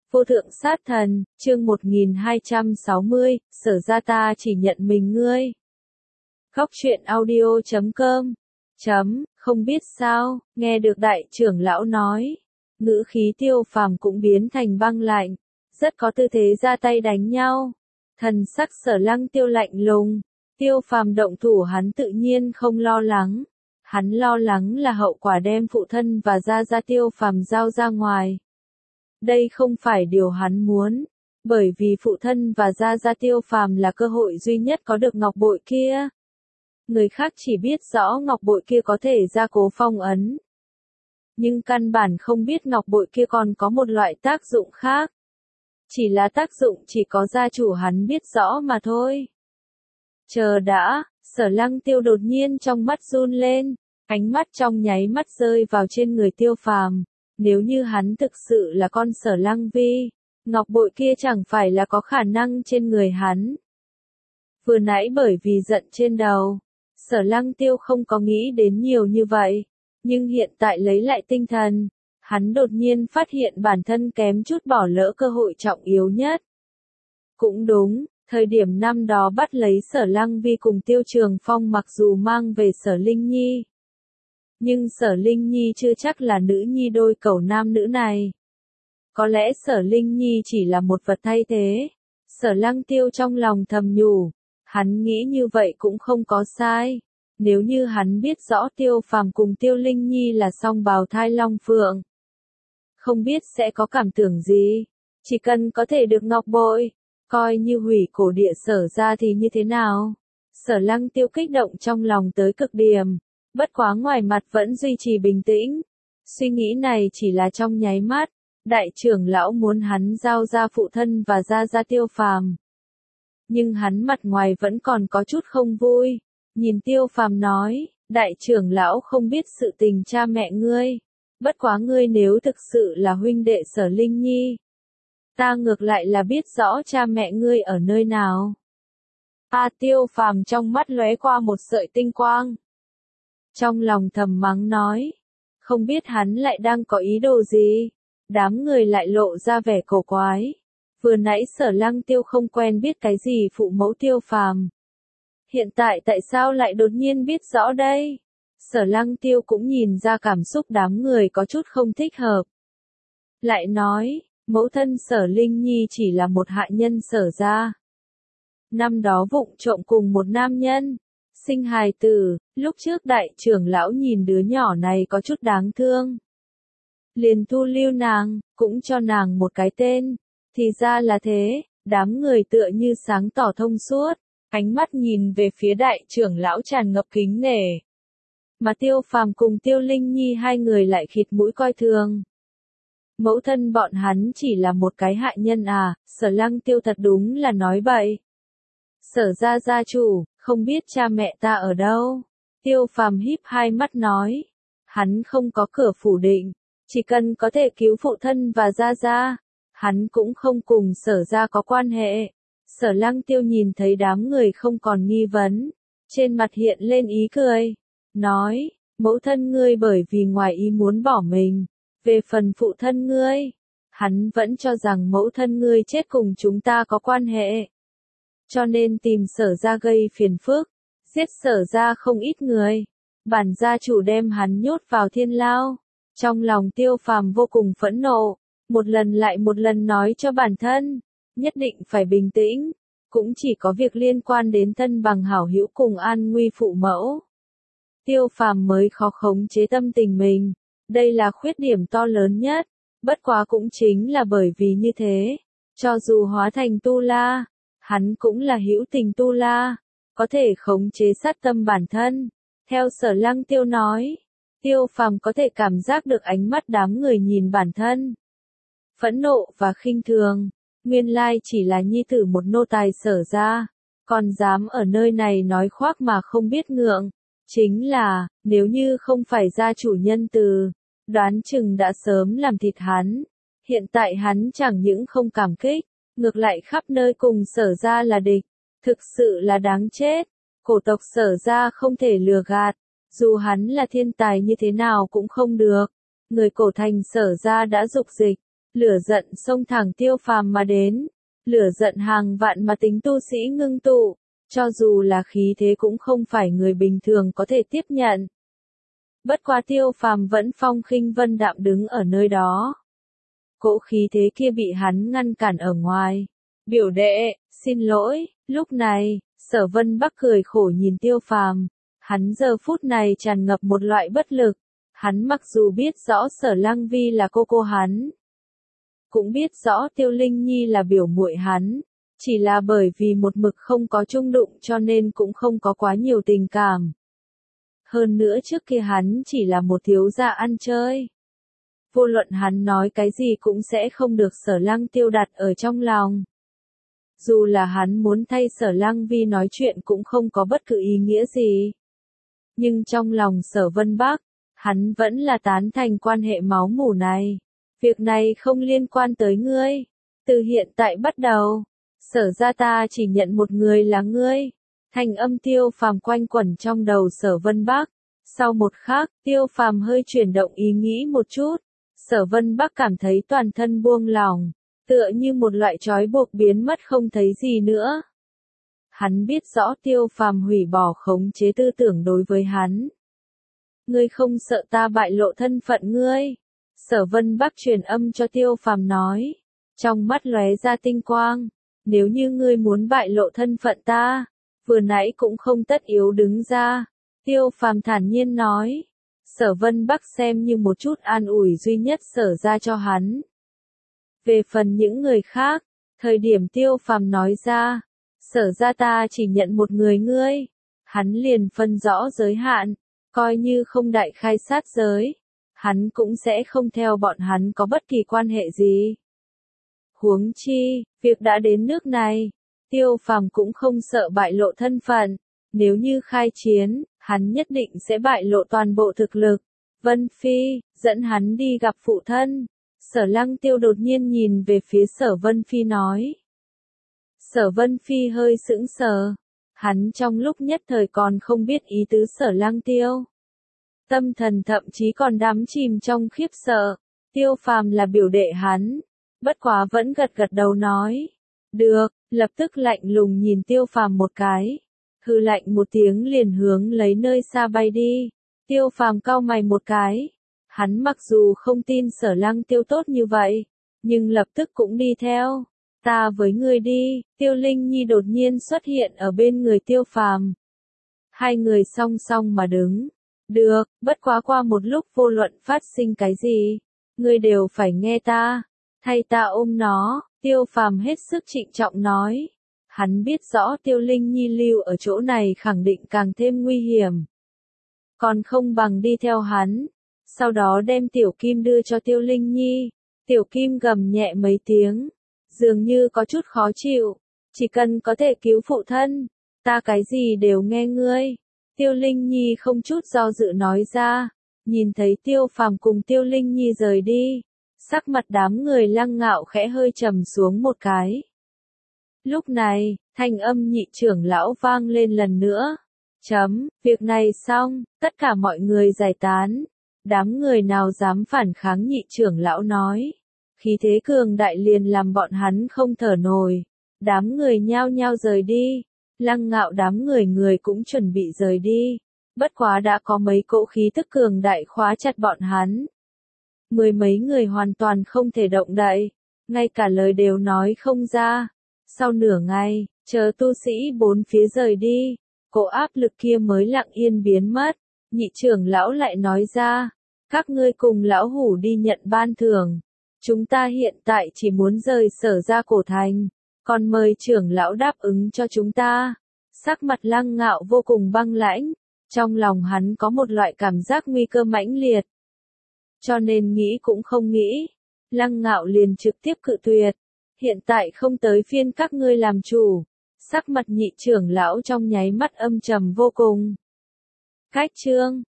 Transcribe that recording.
Vô thượng sát thần, chương 1260, sở ra ta chỉ nhận mình ngươi. Góc truyện audio.com Không biết sao, nghe được đại trưởng lão nói. Ngữ khí Tiêu Phàm cũng biến thành băng lạnh, rất có tư thế ra tay đánh nhau. Thần sắc Sở Lăng Tiêu lạnh lùng, Tiêu Phàm động thủ hắn tự nhiên không lo lắng. Hắn lo lắng là hậu quả đem phụ thân và gia Tiêu Phàm giao ra ngoài. Đây không phải điều hắn muốn, bởi vì phụ thân và gia Tiêu Phàm là cơ hội duy nhất có được ngọc bội kia. Người khác chỉ biết rõ ngọc bội kia có thể gia cố phong ấn, nhưng căn bản không biết ngọc bội kia còn có một loại tác dụng khác. Chỉ là tác dụng chỉ có gia chủ hắn biết rõ mà thôi. Chờ đã, Sở Lăng Tiêu đột nhiên trong mắt run lên, ánh mắt trong nháy mắt rơi vào trên người Tiêu Phàm. Nếu như hắn thực sự là con Sở Lăng Vi, ngọc bội kia chẳng phải là có khả năng trên người hắn. Vừa nãy bởi vì giận trên đầu, Sở Lăng Tiêu không có nghĩ đến nhiều như vậy, nhưng hiện tại lấy lại tinh thần, hắn đột nhiên phát hiện bản thân kém chút bỏ lỡ cơ hội trọng yếu nhất. Cũng đúng, thời điểm năm đó bắt lấy Sở Lăng Vi cùng Tiêu Trường Phong mặc dù mang về Sở Linh Nhi, nhưng Sở Linh Nhi chưa chắc là nữ nhi đôi cẩu nam nữ này. Có lẽ Sở Linh Nhi chỉ là một vật thay thế. Sở Lăng Tiêu trong lòng thầm nhủ, hắn nghĩ như vậy cũng không có sai. Nếu như hắn biết rõ Tiêu Phàm cùng Tiêu Linh Nhi là song bào thai long phượng, không biết sẽ có cảm tưởng gì. Chỉ cần có thể được ngọc bội, coi như hủy cổ địa Sở ra thì như thế nào. Sở Lăng Tiêu kích động trong lòng tới cực điểm. Bất quá ngoài mặt vẫn duy trì bình tĩnh. Suy nghĩ này chỉ là trong nháy mắt. Đại trưởng lão muốn hắn giao ra phụ thân và gia Tiêu Phàm. Nhưng hắn mặt ngoài vẫn còn có chút không vui. Nhìn Tiêu Phàm nói, đại trưởng lão không biết sự tình cha mẹ ngươi. Bất quá ngươi nếu thực sự là huynh đệ Sở Linh Nhi, ta ngược lại là biết rõ cha mẹ ngươi ở nơi nào. Tiêu Phàm trong mắt lóe qua một sợi tinh quang. Trong lòng thầm mắng nói, không biết hắn lại đang có ý đồ gì. Đám người lại lộ ra vẻ cổ quái. Vừa nãy Sở Lăng Tiêu không quen biết cái gì phụ mẫu Tiêu Phàm. Hiện tại tại sao lại đột nhiên biết rõ đây? Sở Lăng Tiêu cũng nhìn ra cảm xúc đám người có chút không thích hợp. Lại nói, mẫu thân Sở Linh Nhi chỉ là một hạ nhân Sở gia. Năm đó vụng trộm cùng một nam nhân sinh hài tử, lúc trước đại trưởng lão nhìn đứa nhỏ này có chút đáng thương. Liền thu lưu nàng, cũng cho nàng một cái tên. Thì ra là thế, đám người tựa như sáng tỏ thông suốt, ánh mắt nhìn về phía đại trưởng lão tràn ngập kính nể. Mà Tiêu Phàm cùng Tiêu Linh Nhi hai người lại khịt mũi coi thường. Mẫu thân bọn hắn chỉ là một cái hạ nhân à, Sở Lăng Tiêu thật đúng là nói bậy. Sở gia gia chủ, không biết cha mẹ ta ở đâu. Tiêu Phàm híp hai mắt nói. Hắn không có cửa phủ định. Chỉ cần có thể cứu phụ thân và gia, hắn cũng không cùng Sở gia có quan hệ. Sở Lăng Tiêu nhìn thấy đám người không còn nghi vấn. Trên mặt hiện lên ý cười. Nói, mẫu thân ngươi bởi vì ngoài ý muốn bỏ mình. Về phần phụ thân ngươi, hắn vẫn cho rằng mẫu thân ngươi chết cùng chúng ta có quan hệ. Cho nên tìm Sở gia gây phiền phức, giết Sở gia không ít người. Bản gia chủ đem hắn nhốt vào thiên lao. Trong lòng Tiêu Phàm vô cùng phẫn nộ, một lần lại một lần nói cho bản thân, nhất định phải bình tĩnh, cũng chỉ có việc liên quan đến thân bằng hảo hữu cùng an nguy phụ mẫu. Tiêu Phàm mới khó khống chế tâm tình mình, đây là khuyết điểm to lớn nhất, bất quá cũng chính là bởi vì như thế, cho dù hóa thành tu la, hắn cũng là hữu tình tu la, có thể khống chế sát tâm bản thân. Theo Sở Lăng Tiêu nói, Tiêu Phàm có thể cảm giác được ánh mắt đám người nhìn bản thân. Phẫn nộ và khinh thường, nguyên lai chỉ là nhi tử một nô tài Sở gia, còn dám ở nơi này nói khoác mà không biết ngượng. Chính là, nếu như không phải gia chủ nhân từ, đoán chừng đã sớm làm thịt hắn. Hiện tại hắn chẳng những không cảm kích, ngược lại khắp nơi cùng Sở gia là địch. Thực sự là đáng chết. Cổ tộc Sở gia không thể lừa gạt. Dù hắn là thiên tài như thế nào cũng không được. Người cổ thành Sở gia đã dục dịch, Lửa giận xông thẳng Tiêu Phàm mà đến, lửa giận hàng vạn mà tính tu sĩ ngưng tụ, cho dù là khí thế cũng không phải người bình thường có thể tiếp nhận. Bất quá Tiêu Phàm vẫn phong khinh vân đạm đứng ở nơi đó. Cỗ khí thế kia bị hắn ngăn cản ở ngoài. Biểu đệ, xin lỗi, lúc này, Sở Vân Bắc cười khổ nhìn Tiêu Phàm, hắn giờ phút này tràn ngập một loại bất lực. Hắn mặc dù biết rõ Sở Lăng Vi là cô hắn, cũng biết rõ Tiêu Linh Nhi là biểu muội hắn, chỉ là bởi vì một mực không có chung đụng cho nên cũng không có quá nhiều tình cảm. Hơn nữa trước kia hắn chỉ là một thiếu gia ăn chơi. Vô luận hắn nói cái gì cũng sẽ không được Sở Lăng Tiêu đặt ở trong lòng. Dù là hắn muốn thay Sở Lăng Vi nói chuyện cũng không có bất cứ ý nghĩa gì. Nhưng trong lòng Sở Vân Bắc, hắn vẫn là tán thành quan hệ máu mủ này. Việc này không liên quan tới ngươi. Từ hiện tại bắt đầu, Sở gia ta chỉ nhận một người là ngươi. Thanh âm Tiêu Phàm quanh quẩn trong đầu Sở Vân Bắc. Sau một khắc, Tiêu Phàm hơi chuyển động ý nghĩ một chút. Sở Vân Bắc cảm thấy toàn thân buông lỏng, tựa như một loại trói buộc biến mất không thấy gì nữa. Hắn biết rõ Tiêu Phàm hủy bỏ khống chế tư tưởng đối với hắn. Ngươi không sợ ta bại lộ thân phận ngươi? Sở Vân Bắc truyền âm cho Tiêu Phàm nói, trong mắt lóe ra tinh quang, nếu như ngươi muốn bại lộ thân phận ta, vừa nãy cũng không tất yếu đứng ra. Tiêu Phàm thản nhiên nói. Sở Vân Bắc xem như một chút an ủi duy nhất Sở ra cho hắn. Về phần những người khác, thời điểm Tiêu Phàm nói ra, Sở ra ta chỉ nhận một người ngươi, hắn liền phân rõ giới hạn, coi như không đại khai sát giới, hắn cũng sẽ không theo bọn hắn có bất kỳ quan hệ gì. Huống chi, việc đã đến nước này, Tiêu Phàm cũng không sợ bại lộ thân phận, nếu như khai chiến, hắn nhất định sẽ bại lộ toàn bộ thực lực. Vân Phi, dẫn hắn đi gặp phụ thân. Sở Lăng Tiêu đột nhiên nhìn về phía Sở Vân Phi nói. Sở Vân Phi hơi sững sờ. Hắn trong lúc nhất thời còn không biết ý tứ Sở Lăng Tiêu. Tâm thần thậm chí còn đắm chìm trong khiếp sợ. Tiêu Phàm là biểu đệ hắn. Bất quá vẫn gật gật đầu nói. Được, lập tức lạnh lùng nhìn Tiêu Phàm một cái. Hừ lạnh một tiếng liền hướng lấy nơi xa bay đi. Tiêu Phàm cau mày một cái. Hắn mặc dù không tin Sở Lăng Tiêu tốt như vậy, nhưng lập tức cũng đi theo. Ta với ngươi đi. Tiêu Linh Nhi đột nhiên xuất hiện ở bên người Tiêu Phàm. Hai người song song mà đứng. Được, bất quá qua một lúc vô luận phát sinh cái gì, ngươi đều phải nghe ta. Thay ta ôm nó. Tiêu Phàm hết sức trịnh trọng nói. Hắn biết rõ Tiêu Linh Nhi lưu ở chỗ này khẳng định càng thêm nguy hiểm. Còn không bằng đi theo hắn. Sau đó đem Tiểu Kim đưa cho Tiêu Linh Nhi. Tiểu Kim gầm nhẹ mấy tiếng. Dường như có chút khó chịu. Chỉ cần có thể cứu phụ thân, ta cái gì đều nghe ngươi. Tiêu Linh Nhi không chút do dự nói ra. Nhìn thấy Tiêu Phàm cùng Tiêu Linh Nhi rời đi. Sắc mặt đám người Lăng Ngạo khẽ hơi trầm xuống một cái. Lúc này, thanh âm nhị trưởng lão vang lên lần nữa. Việc này xong, tất cả mọi người giải tán. Đám người nào dám phản kháng nhị trưởng lão nói. Khí thế cường đại liền làm bọn hắn không thở nổi. Đám người nhao nhao rời đi. Lăng Ngạo đám người cũng chuẩn bị rời đi. Bất quá đã có mấy cỗ khí tức cường đại khóa chặt bọn hắn. Mười mấy người hoàn toàn không thể động đậy. Ngay cả lời đều nói không ra. Sau nửa ngày, chờ tu sĩ bốn phía rời đi, cỗ áp lực kia mới lặng yên biến mất. Nhị trưởng lão lại nói ra, các ngươi cùng lão hủ đi nhận ban thưởng. Chúng ta hiện tại chỉ muốn rời Sở ra cổ thành, còn mời trưởng lão đáp ứng cho chúng ta. Sắc mặt Lăng Ngạo vô cùng băng lãnh, trong lòng hắn có một loại cảm giác nguy cơ mãnh liệt. Cho nên nghĩ cũng không nghĩ, Lăng Ngạo liền trực tiếp cự tuyệt. Hiện tại không tới phiên các ngươi làm chủ. Sắc mặt nhị trưởng lão trong nháy mắt âm trầm vô cùng. Cách chương